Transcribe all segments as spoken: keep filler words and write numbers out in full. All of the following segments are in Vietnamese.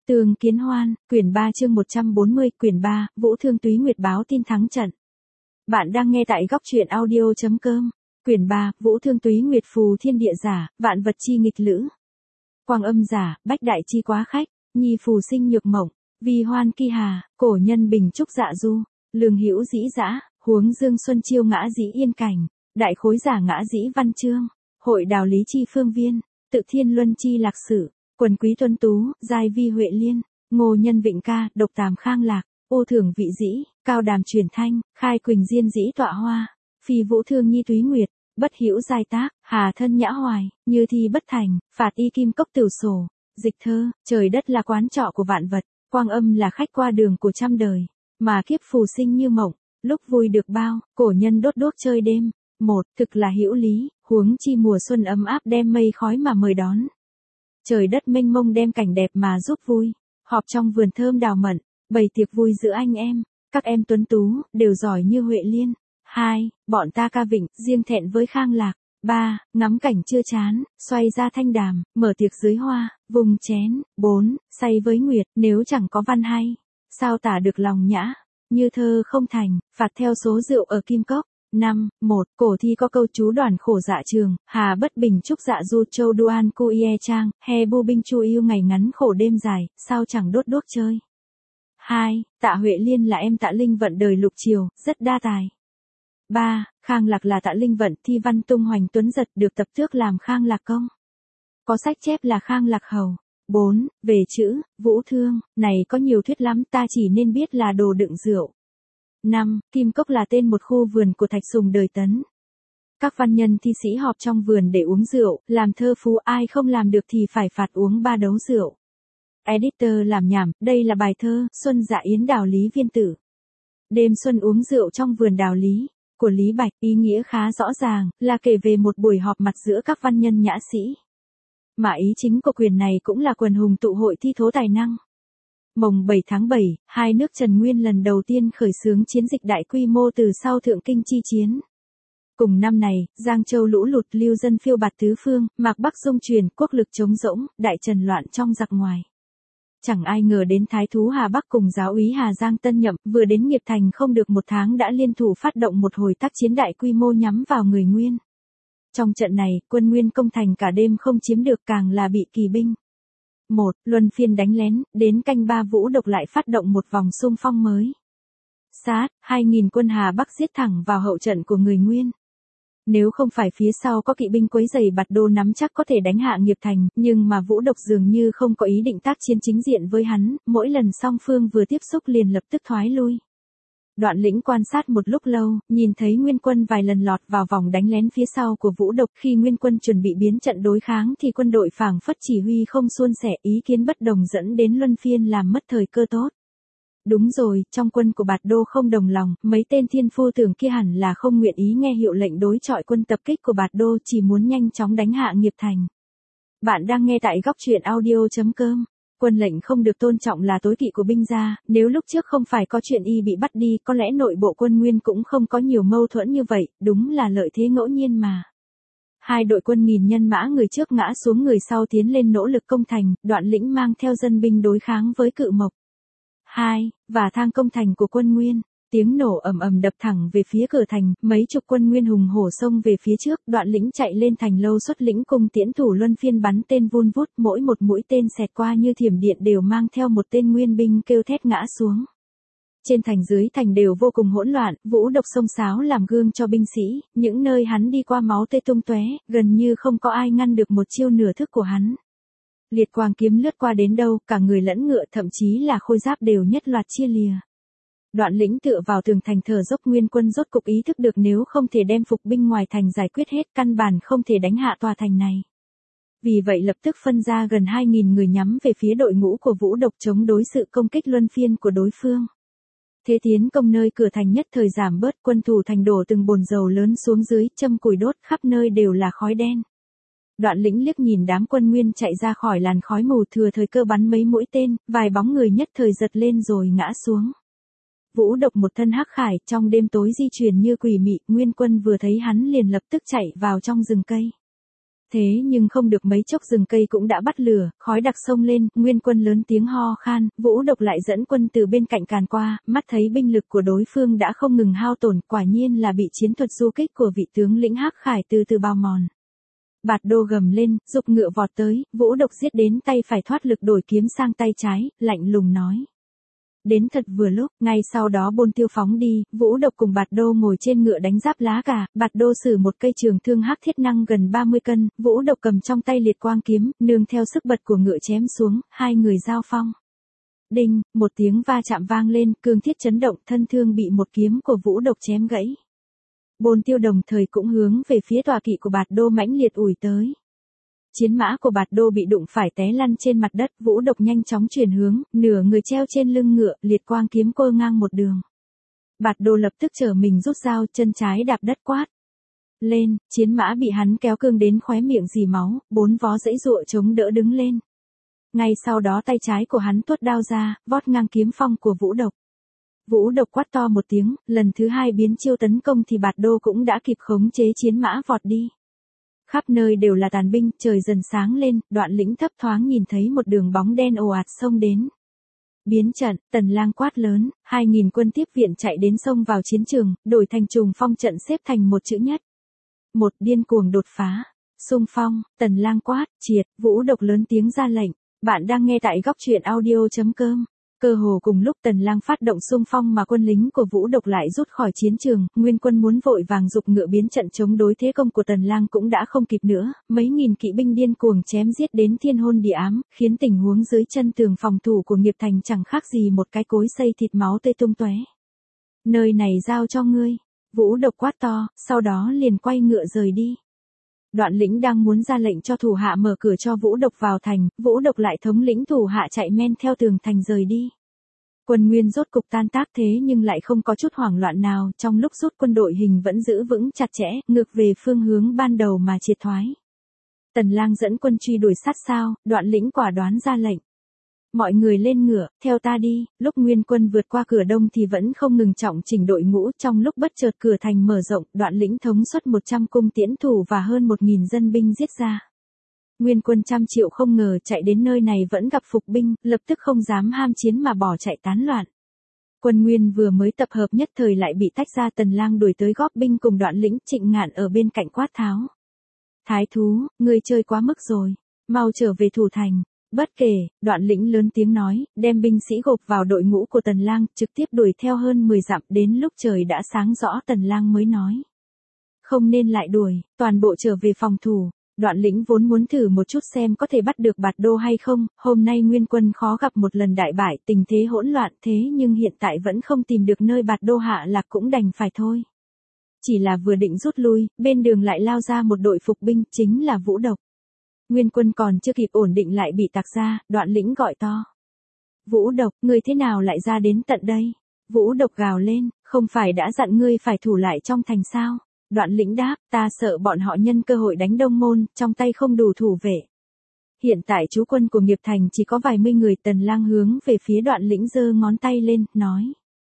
Tường Kiến Hoan, quyển ba chương một trăm bốn mươi, quyển ba, Vũ Thương Túy Nguyệt báo tin thắng trận. Bạn đang nghe tại góc truyện audio.com. Quyển ba, Vũ Thương Túy Nguyệt phù thiên địa giả, vạn vật chi nghịch lữ. Quang âm giả, bách đại chi quá khách, nhi phù sinh nhược mộng, vi hoan kỳ hà, cổ nhân bình trúc dạ du, lương hữu dĩ dã, huống dương xuân chiêu ngã dĩ yên cảnh, đại khối giả ngã dĩ văn chương, hội đào lý chi phương viên, tự thiên luân chi lạc sử. Quần quý tuân tú, giai vi huệ liên, ngô nhân vịnh ca, độc tàm khang lạc, ô thưởng vị dĩ, cao đàm truyền thanh, khai quỳnh diên dĩ tọa hoa, phi vũ thương nhi túy nguyệt, bất hữu giai tác, hà thân nhã hoài, như thi bất thành, phạt y kim cốc tiểu sổ, dịch thơ, trời đất là quán trọ của vạn vật, quang âm là khách qua đường của trăm đời, mà kiếp phù sinh như mộng, lúc vui được bao, cổ nhân đốt đuốc chơi đêm, một, thực là hữu lý, huống chi mùa xuân ấm áp đem mây khói mà mời đón. Trời đất mênh mông đem cảnh đẹp mà giúp vui, họp trong vườn thơm đào mận, bày tiệc vui giữa anh em, các em tuấn tú, đều giỏi như Huệ Liên. Hai, bọn ta ca vịnh, riêng thẹn với khang lạc. Ba, ngắm cảnh chưa chán, xoay ra thanh đàm, mở tiệc dưới hoa, vùng chén. Bốn, say với nguyệt, nếu chẳng có văn hay, sao tả được lòng nhã, như thơ không thành, phạt theo số rượu ở kim cốc. Năm, một, cổ thi có câu chú đoàn khổ dạ trường, hà bất bình trúc dạ du châu duan cu ie trang, he bu binh chu yêu ngày ngắn khổ đêm dài, sao chẳng đốt đuốc chơi. Hai, Tạ Huệ Liên là em Tạ Linh Vận đời lục triều, rất đa tài. Ba, Khang Lạc là Tạ Linh Vận thi văn tung hoành tuấn giật được tập tước làm Khang Lạc công. Có sách chép là Khang Lạc hầu. Bốn, về chữ, Vũ Thương, này có nhiều thuyết lắm ta chỉ nên biết là đồ đựng rượu. Năm, Kim Cốc là tên một khu vườn của Thạch Sùng đời Tấn. Các văn nhân thi sĩ họp trong vườn để uống rượu, làm thơ phú ai không làm được thì phải phạt uống ba đấu rượu. Editor làm nhảm, đây là bài thơ, Xuân Dạ Yến Đào Lý Viên Tử. Đêm xuân uống rượu trong vườn đào lý, của Lý Bạch, ý nghĩa khá rõ ràng, là kể về một buổi họp mặt giữa các văn nhân nhã sĩ. Mà ý chính của quyển này cũng là quần hùng tụ hội thi thố tài năng. Mồng bảy tháng bảy, hai nước Trần Nguyên lần đầu tiên khởi xướng chiến dịch đại quy mô từ sau Thượng Kinh chi chiến. Cùng năm này, Giang Châu lũ lụt lưu dân phiêu bạt tứ phương, Mạc Bắc dung truyền, quốc lực trống rỗng, đại Trần loạn trong giặc ngoài. Chẳng ai ngờ đến Thái thú Hà Bắc cùng giáo úy Hà Giang Tân Nhậm, vừa đến Nghiệp Thành không được một tháng đã liên thủ phát động một hồi tác chiến đại quy mô nhắm vào người Nguyên. Trong trận này, quân Nguyên công thành cả đêm không chiếm được càng là bị kỳ binh. Một, luân phiên đánh lén, đến canh ba Vũ Độc lại phát động một vòng xung phong mới. Sát, hai nghìn quân Hà Bắc giết thẳng vào hậu trận của người Nguyên. Nếu không phải phía sau có kỵ binh quấy rầy Bạt Đô nắm chắc có thể đánh hạ Nghiệp Thành, nhưng mà Vũ Độc dường như không có ý định tác chiến chính diện với hắn, mỗi lần song phương vừa tiếp xúc liền lập tức thoái lui. Đoạn Lĩnh quan sát một lúc lâu, nhìn thấy Nguyên quân vài lần lọt vào vòng đánh lén phía sau của Vũ Độc, khi Nguyên quân chuẩn bị biến trận đối kháng thì quân đội phảng phất chỉ huy không suôn sẻ, ý kiến bất đồng dẫn đến luân phiên làm mất thời cơ tốt. Đúng rồi, trong quân của Bạt Đô không đồng lòng, mấy tên thiên phu tưởng kia hẳn là không nguyện ý nghe hiệu lệnh đối chọi quân tập kích của Bạt Đô, chỉ muốn nhanh chóng đánh hạ Nghiệp Thành. Bạn đang nghe tại góc truyện audio.com. Quân lệnh không được tôn trọng là tối kỵ của binh gia, nếu lúc trước không phải có chuyện y bị bắt đi, có lẽ nội bộ quân Nguyên cũng không có nhiều mâu thuẫn như vậy, đúng là lợi thế ngẫu nhiên mà. Hai đội quân nghìn nhân mã người trước ngã xuống người sau tiến lên nỗ lực công thành, Đoạn Lĩnh mang theo dân binh đối kháng với Cự Mộc. Hai, và thang công thành của quân Nguyên, tiếng nổ ầm ầm đập thẳng về phía cửa thành, mấy chục quân Nguyên hùng hổ xông về phía trước, Đoạn Lĩnh chạy lên thành lâu xuất lĩnh cùng tiễn thủ luân phiên bắn tên vun vút, mỗi một mũi tên xẹt qua như thiểm điện đều mang theo một tên Nguyên binh kêu thét ngã xuống. Trên thành dưới thành đều vô cùng hỗn loạn, Vũ Độc xông xáo làm gương cho binh sĩ, những nơi hắn đi qua máu tươi tung tóe, gần như không có ai ngăn được một chiêu nửa thức của hắn. Liệt quang kiếm lướt qua đến đâu, cả người lẫn ngựa thậm chí là khôi giáp đều nhất loạt chia lìa. Đoạn Lĩnh tựa vào tường thành thở dốc, Nguyên quân rốt cục ý thức được nếu không thể đem phục binh ngoài thành giải quyết hết, căn bản không thể đánh hạ tòa thành này. Vì vậy lập tức phân ra gần hai nghìn người nhắm về phía đội ngũ của Vũ Độc chống đối sự công kích luân phiên của đối phương. Thế tiến công nơi cửa thành nhất thời giảm bớt, quân thủ thành đổ từng bồn dầu lớn xuống dưới, châm củi đốt, khắp nơi đều là khói đen. Đoạn Lĩnh liếc nhìn đám quân Nguyên chạy ra khỏi làn khói mù, thừa thời cơ bắn mấy mũi tên, vài bóng người nhất thời giật lên rồi ngã xuống. Vũ Độc một thân hắc khải, trong đêm tối di chuyển như quỷ mị, Nguyên quân vừa thấy hắn liền lập tức chạy vào trong rừng cây. Thế nhưng không được mấy chốc rừng cây cũng đã bắt lửa, khói đặc sông lên, Nguyên Quân lớn tiếng ho khan, Vũ Độc lại dẫn quân từ bên cạnh càn qua, mắt thấy binh lực của đối phương đã không ngừng hao tổn, quả nhiên là bị chiến thuật du kích của vị tướng lĩnh Hắc Khải từ từ bao mòn. Bạt Đô gầm lên, dục ngựa vọt tới, Vũ Độc giết đến tay phải thoát lực đổi kiếm sang tay trái, lạnh lùng nói. Đến thật vừa lúc, ngay sau đó Bôn Tiêu phóng đi, Vũ Độc cùng Bạt Đô ngồi trên ngựa đánh giáp lá gà, Bạt Đô sử một cây trường thương hắc thiết năng gần ba mươi cân, Vũ Độc cầm trong tay liệt quang kiếm, nương theo sức bật của ngựa chém xuống, hai người giao phong. Đinh, một tiếng va chạm vang lên, cương thiết chấn động, thân thương bị một kiếm của Vũ Độc chém gãy. Bôn Tiêu đồng thời cũng hướng về phía tọa kỵ của Bạt Đô mãnh liệt ủi tới. Chiến mã của Bạt Đô bị đụng phải té lăn trên mặt đất, Vũ Độc nhanh chóng chuyển hướng, nửa người treo trên lưng ngựa, liệt quang kiếm cô ngang một đường. Bạt Đô lập tức trở mình rút dao, chân trái đạp đất quát. Lên, chiến mã bị hắn kéo cương đến khóe miệng rỉ máu, bốn vó giãy giụa chống đỡ đứng lên. Ngay sau đó tay trái của hắn tuốt đao ra, vót ngang kiếm phong của Vũ Độc. Vũ Độc quát to một tiếng, lần thứ hai biến chiêu tấn công thì Bạt Đô cũng đã kịp khống chế chiến mã vọt đi. Khắp nơi đều là tàn binh, trời dần sáng lên, Đoạn Lĩnh thấp thoáng nhìn thấy một đường bóng đen ồ ạt xông đến. Biến trận, Tần Lang quát lớn, hai nghìn quân tiếp viện chạy đến xông vào chiến trường, đổi thành trùng phong trận xếp thành một chữ nhất. Một điên cuồng đột phá, xung phong, Tần Lang quát, triệt, Vũ Độc lớn tiếng ra lệnh. Bạn đang nghe tại góc truyện audio chấm com. Cơ hồ cùng lúc Tần Lang phát động xung phong mà quân lính của Vũ Độc lại rút khỏi chiến trường, Nguyên Quân muốn vội vàng giục ngựa biến trận chống đối thế công của Tần Lang cũng đã không kịp nữa, mấy nghìn kỵ binh điên cuồng chém giết đến thiên hôn địa ám, khiến tình huống dưới chân tường phòng thủ của Nghiệp Thành chẳng khác gì một cái cối xay thịt máu tươi tung tóe. Nơi này giao cho ngươi, Vũ Độc quát to, sau đó liền quay ngựa rời đi. Đoạn Lĩnh đang muốn ra lệnh cho thủ hạ mở cửa cho Vũ Độc vào thành, Vũ Độc lại thống lĩnh thủ hạ chạy men theo tường thành rời đi. Quân Nguyên rốt cục tan tác thế nhưng lại không có chút hoảng loạn nào, trong lúc rút quân đội hình vẫn giữ vững chặt chẽ, ngược về phương hướng ban đầu mà triệt thoái. Tần Lang dẫn quân truy đuổi sát sao, Đoạn Lĩnh quả đoán ra lệnh. Mọi người lên ngựa, theo ta đi, lúc Nguyên Quân vượt qua cửa đông thì vẫn không ngừng trọng chỉnh đội ngũ, trong lúc bất chợt cửa thành mở rộng, Đoạn Lĩnh thống suất một trăm cung tiễn thủ và hơn một nghìn dân binh giết ra. Nguyên Quân trăm triệu không ngờ chạy đến nơi này vẫn gặp phục binh, lập tức không dám ham chiến mà bỏ chạy tán loạn. Quân Nguyên vừa mới tập hợp nhất thời lại bị tách ra, Tần Lang đuổi tới góp binh cùng Đoạn Lĩnh, Trịnh Ngạn ở bên cạnh quát tháo. Thái thú, ngươi chơi quá mức rồi, mau trở về thủ thành. Bất kể, Đoạn Lĩnh lớn tiếng nói, đem binh sĩ gộp vào đội ngũ của Tần Lang, trực tiếp đuổi theo hơn mười dặm, đến lúc trời đã sáng rõ Tần Lang mới nói. Không nên lại đuổi, toàn bộ trở về phòng thủ. Đoạn Lĩnh vốn muốn thử một chút xem có thể bắt được Bạt Đô hay không, hôm nay Nguyên Quân khó gặp một lần đại bại, tình thế hỗn loạn thế nhưng hiện tại vẫn không tìm được nơi Bạt Đô hạ lạc cũng đành phải thôi. Chỉ là vừa định rút lui, bên đường lại lao ra một đội phục binh, chính là Vũ Độc. Nguyên Quân còn chưa kịp ổn định lại bị tạc ra, Đoạn Lĩnh gọi to. Vũ Độc, ngươi thế nào lại ra đến tận đây? Vũ Độc gào lên, không phải đã dặn ngươi phải thủ lại trong thành sao? Đoạn Lĩnh đáp, ta sợ bọn họ nhân cơ hội đánh Đông Môn, trong tay không đủ thủ vệ. Hiện tại trú quân của Nghiệp Thành chỉ có vài mươi người. Tần Lang hướng về phía Đoạn Lĩnh giơ ngón tay lên, nói.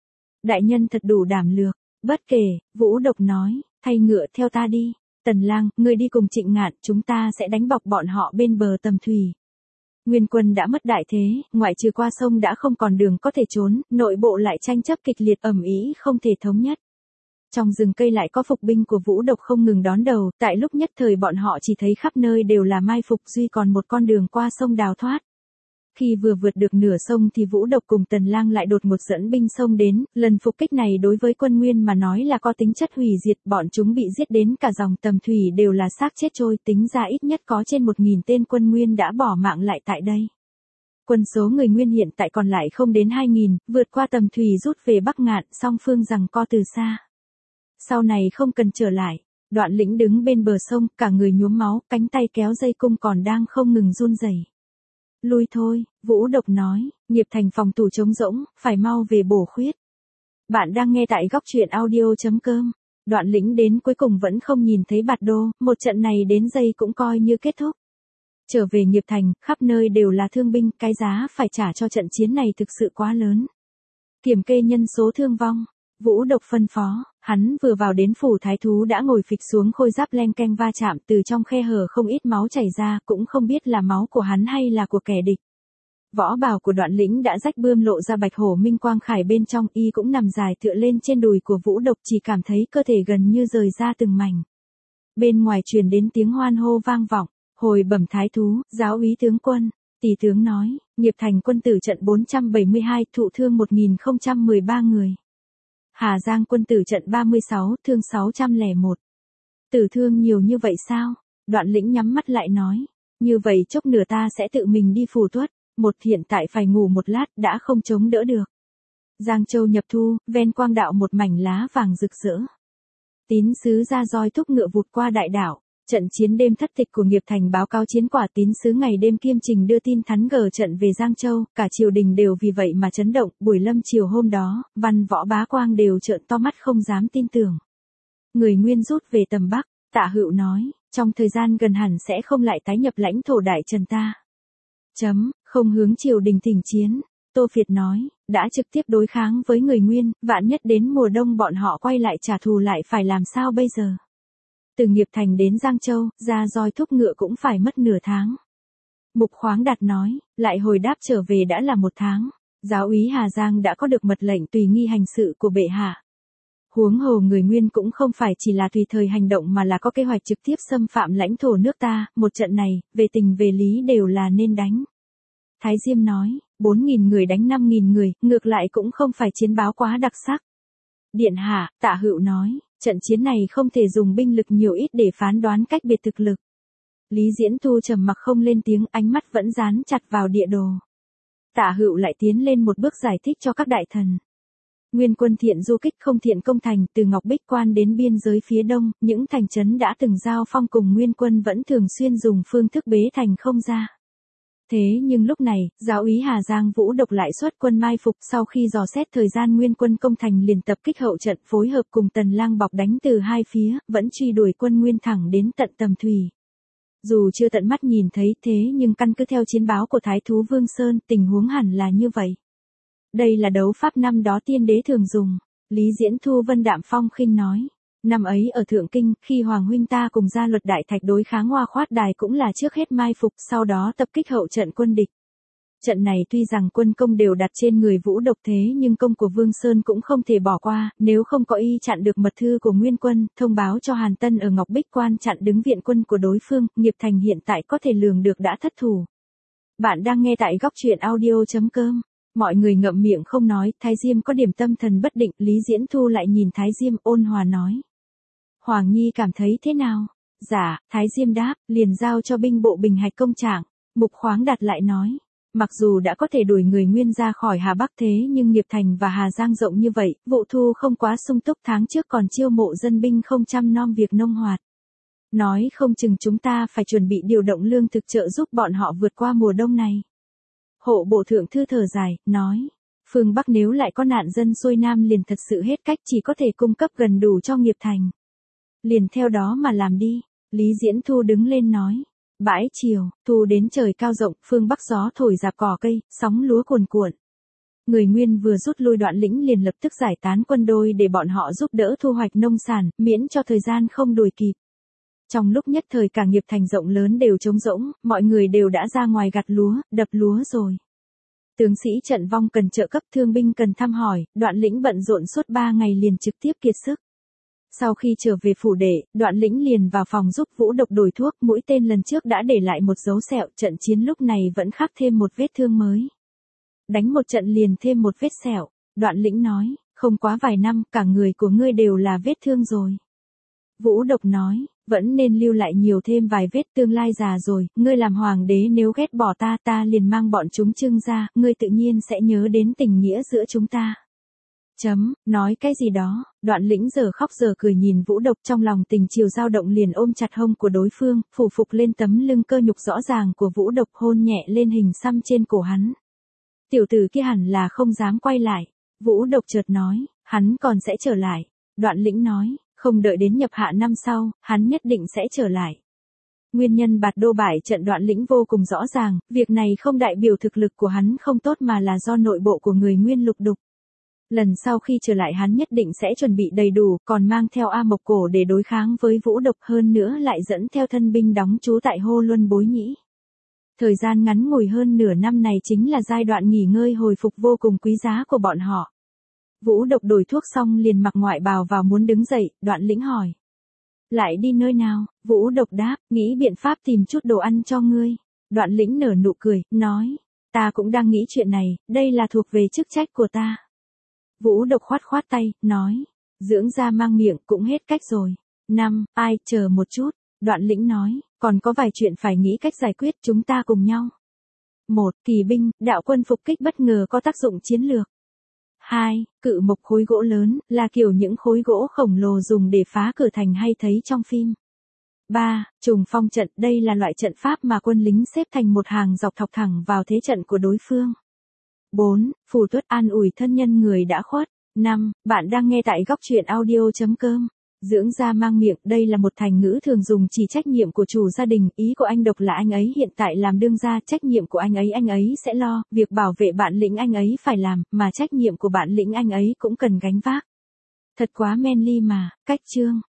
Đại nhân thật đủ đảm lược, bất kể, Vũ Độc nói, thay ngựa theo ta đi. Tần Lang, ngươi đi cùng Trịnh Ngạn, chúng ta sẽ đánh bọc bọn họ bên bờ Tầm Thủy. Nguyên Quân đã mất đại thế, ngoại trừ qua sông đã không còn đường có thể trốn, nội bộ lại tranh chấp kịch liệt ầm ĩ không thể thống nhất. Trong rừng cây lại có phục binh của Vũ Độc không ngừng đón đầu, tại lúc nhất thời bọn họ chỉ thấy khắp nơi đều là mai phục, duy còn một con đường qua sông đào thoát. Khi vừa vượt được nửa sông thì Vũ Độc cùng Tần Lang lại đột ngột dẫn binh sông đến, lần phục kích này đối với quân Nguyên mà nói là có tính chất hủy diệt, bọn chúng bị giết đến cả dòng Tầm Thủy đều là xác chết trôi, tính ra ít nhất có trên một nghìn tên quân Nguyên đã bỏ mạng lại tại đây. Quân số người Nguyên hiện tại còn lại không đến hai nghìn, vượt qua Tầm Thủy rút về Bắc Ngạn, song phương giằng co từ xa. Sau này không cần trở lại, Đoạn Lĩnh đứng bên bờ sông, cả người nhuốm máu, cánh tay kéo dây cung còn đang không ngừng run rẩy. Lui thôi, Vũ Độc nói, Nghiệp Thành phòng thủ trống rỗng, phải mau về bổ khuyết. Bạn đang nghe tại góc truyện audio chấm com. Đoạn Lĩnh đến cuối cùng vẫn không nhìn thấy Bạt Đô, một trận này đến giây cũng coi như kết thúc. Trở về Nghiệp Thành, khắp nơi đều là thương binh, cái giá phải trả cho trận chiến này thực sự quá lớn. Kiểm kê nhân số thương vong. Vũ Độc phân phó, hắn vừa vào đến phủ thái thú đã ngồi phịch xuống khôi giáp leng keng va chạm, từ trong khe hở không ít máu chảy ra, cũng không biết là máu của hắn hay là của kẻ địch. Võ bào của Đoạn Lĩnh đã rách bươm lộ ra bạch hổ minh quang khải bên trong, y cũng nằm dài tựa lên trên đùi của Vũ Độc, chỉ cảm thấy cơ thể gần như rời ra từng mảnh. Bên ngoài truyền đến tiếng hoan hô vang vọng, hồi bẩm thái thú, giáo úy tướng quân, tỷ tướng nói, Nghiệp Thành quân tử trận bốn trăm bảy mươi hai, thụ thương một nghìn không trăm mười ba người. Hà Giang quân tử trận ba mươi sáu, thương sáu trăm lẻ một. Tử thương nhiều như vậy sao? Đoạn Lĩnh nhắm mắt lại nói, như vậy chốc nửa ta sẽ tự mình đi phù tuất, một hiện tại phải ngủ một lát đã không chống đỡ được. Giang Châu nhập thu, ven quang đạo một mảnh lá vàng rực rỡ. Tín sứ ra roi thúc ngựa vụt qua đại đảo. Trận chiến đêm thất tịch của Nghiệp Thành báo cáo chiến quả, tín sứ ngày đêm kiêm trình đưa tin thắng gờ trận về Giang Châu, cả triều đình đều vì vậy mà chấn động. Buổi lâm chiều hôm đó, văn võ bá quang đều trợn to mắt không dám tin tưởng. Người Nguyên rút về tầm Bắc, Tạ Hữu nói, trong thời gian gần hẳn sẽ không lại tái nhập lãnh thổ Đại Trần ta. Chấm, không hướng triều đình thỉnh chiến. Tô Phiệt nói, đã trực tiếp đối kháng với người Nguyên, vạn nhất đến mùa đông bọn họ quay lại trả thù lại phải làm sao bây giờ? Từ Nghiệp Thành đến Giang Châu, ra roi thúc ngựa cũng phải mất nửa tháng. Mục Khoáng Đạt nói, lại hồi đáp trở về đã là một tháng. Giáo úy Hà Giang đã có được mật lệnh tùy nghi hành sự của bệ hạ. Huống hồ người Nguyên cũng không phải chỉ là tùy thời hành động mà là có kế hoạch trực tiếp xâm phạm lãnh thổ nước ta, một trận này, về tình về lý đều là nên đánh. Thái Diêm nói, bốn nghìn người đánh năm nghìn người, ngược lại cũng không phải chiến báo quá đặc sắc. Điện hạ, Tạ Hữu nói, trận chiến này không thể dùng binh lực nhiều ít để phán đoán cách biệt thực lực. Lý Diễn Thu trầm mặc không lên tiếng, ánh mắt vẫn dán chặt vào địa đồ. Tạ Hữu lại tiến lên một bước giải thích cho các đại thần. Nguyên quân thiện du kích không thiện công thành, từ Ngọc Bích Quan đến biên giới phía đông, những thành trấn đã từng giao phong cùng Nguyên quân vẫn thường xuyên dùng phương thức bế thành không ra. Thế nhưng lúc này, giáo úy Hà Giang Vũ Độc lại xuất quân mai phục, sau khi dò xét thời gian Nguyên quân công thành liền tập kích hậu trận, phối hợp cùng Tần Lang bọc đánh từ hai phía, vẫn truy đuổi quân Nguyên thẳng đến tận Tầm Thủy. Dù chưa tận mắt nhìn thấy thế nhưng căn cứ theo chiến báo của Thái thú Vương Sơn, tình huống hẳn là như vậy. Đây là đấu pháp năm đó tiên đế thường dùng. Lý Diễn Thu vân đạm phong khinh nói. Năm ấy ở Thượng Kinh, khi Hoàng huynh ta cùng gia luật đại thạch đối kháng Hoa Khoát Đài cũng là trước hết mai phục, sau đó tập kích hậu trận quân địch. Trận này tuy rằng quân công đều đặt trên người Vũ Độc thế nhưng công của Vương Sơn cũng không thể bỏ qua, nếu không có y chặn được mật thư của Nguyên quân, thông báo cho Hàn Tân ở Ngọc Bích Quan chặn đứng viện quân của đối phương, Nghiệp Thành hiện tại có thể lường được đã thất thủ. Bạn đang nghe tại góc truyện audio chấm com. Mọi người ngậm miệng không nói, Thái Diêm có điểm tâm thần bất định, Lý Diễn Thu lại nhìn Thái Diêm ôn hòa nói. Hoàng Nhi cảm thấy thế nào? Dạ, Thái Diêm đáp, liền giao cho binh bộ Bình Hạch công trạng. Mục Khoáng Đạt lại nói, mặc dù đã có thể đuổi người Nguyên ra khỏi Hà Bắc thế nhưng Nghiệp Thành và Hà Giang rộng như vậy, vụ thu không quá sung túc, tháng trước còn chiêu mộ dân binh không chăm nom việc nông hoạt. Nói không chừng chúng ta phải chuẩn bị điều động lương thực trợ giúp bọn họ vượt qua mùa đông này. Hộ bộ thượng thư thở dài, nói, phương Bắc nếu lại có nạn dân xuôi nam liền thật sự hết cách, chỉ có thể cung cấp gần đủ cho Nghiệp Thành. Liền theo đó mà làm đi. Lý Diễn Thu đứng lên nói. Bãi chiều, thu đến trời cao rộng, phương Bắc gió thổi rạp cỏ cây, sóng lúa cuồn cuộn. Người Nguyên vừa rút lui Đoạn Lĩnh liền lập tức giải tán quân đôi để bọn họ giúp đỡ thu hoạch nông sản, miễn cho thời gian không đuổi kịp. Trong lúc nhất thời cả Nghiệp Thành rộng lớn đều trống rỗng, mọi người đều đã ra ngoài gặt lúa, đập lúa rồi. Tướng sĩ trận vong cần trợ cấp, thương binh cần thăm hỏi, Đoạn Lĩnh bận rộn suốt ba ngày liền trực tiếp kiệt sức. Sau khi trở về phủ đệ, Đoạn Lĩnh liền vào phòng giúp Vũ Độc đổi thuốc, mũi tên lần trước đã để lại một dấu sẹo, trận chiến lúc này vẫn khắc thêm một vết thương mới. Đánh một trận liền thêm một vết sẹo, Đoạn Lĩnh nói, không quá vài năm, cả người của ngươi đều là vết thương rồi. Vũ Độc nói, vẫn nên lưu lại nhiều thêm vài vết, tương lai già rồi, ngươi làm hoàng đế nếu ghét bỏ ta ta liền mang bọn chúng trưng ra, ngươi tự nhiên sẽ nhớ đến tình nghĩa giữa chúng ta. Chấm, nói cái gì đó, Đoạn Lĩnh giờ khóc giờ cười nhìn Vũ Độc, trong lòng tình chiều dao động liền ôm chặt hông của đối phương, phủ phục lên tấm lưng cơ nhục rõ ràng của Vũ Độc, hôn nhẹ lên hình xăm trên cổ hắn. Tiểu tử kia hẳn là không dám quay lại. Vũ Độc chợt nói, hắn còn sẽ trở lại. Đoạn Lĩnh nói, không đợi đến nhập hạ năm sau, hắn nhất định sẽ trở lại. Nguyên nhân Bạt Đô bại trận Đoạn Lĩnh vô cùng rõ ràng, việc này không đại biểu thực lực của hắn không tốt mà là do nội bộ của người Nguyên lục đục. Lần sau khi trở lại hắn nhất định sẽ chuẩn bị đầy đủ, còn mang theo A Mộc Cổ để đối kháng với Vũ Độc, hơn nữa lại dẫn theo thân binh đóng trú tại Hô Luân Bối Nhĩ. Thời gian ngắn ngủi hơn nửa năm này chính là giai đoạn nghỉ ngơi hồi phục vô cùng quý giá của bọn họ. Vũ Độc đổi thuốc xong liền mặc ngoại bào vào muốn đứng dậy, Đoạn Lĩnh hỏi. Lại đi nơi nào? Vũ Độc đáp, nghĩ biện pháp tìm chút đồ ăn cho ngươi. Đoạn Lĩnh nở nụ cười, nói. Ta cũng đang nghĩ chuyện này, đây là thuộc về chức trách của ta. Vũ Độc khoát khoát tay, nói. Dưỡng da mang miệng cũng hết cách rồi. Năm, ai, chờ một chút. Đoạn Lĩnh nói, còn có vài chuyện phải nghĩ cách giải quyết, chúng ta cùng nhau. Một, kỳ binh, đạo quân phục kích bất ngờ có tác dụng chiến lược. Hai, cự mộc khối gỗ lớn, là kiểu những khối gỗ khổng lồ dùng để phá cửa thành hay thấy trong phim. Ba, trùng phong trận, đây là loại trận pháp mà quân lính xếp thành một hàng dọc thọc thẳng vào thế trận của đối phương. Bốn, phù tuất an ủi thân nhân người đã khuất. Năm, bạn đang nghe tại góc truyện audio chấm com. Dưỡng da mang miệng, đây là một thành ngữ thường dùng chỉ trách nhiệm của chủ gia đình, ý của anh Độc là anh ấy hiện tại làm đương gia, trách nhiệm của anh ấy anh ấy sẽ lo, việc bảo vệ bạn Lĩnh anh ấy phải làm, mà trách nhiệm của bạn Lĩnh anh ấy cũng cần gánh vác. Thật quá manly mà, cách chương.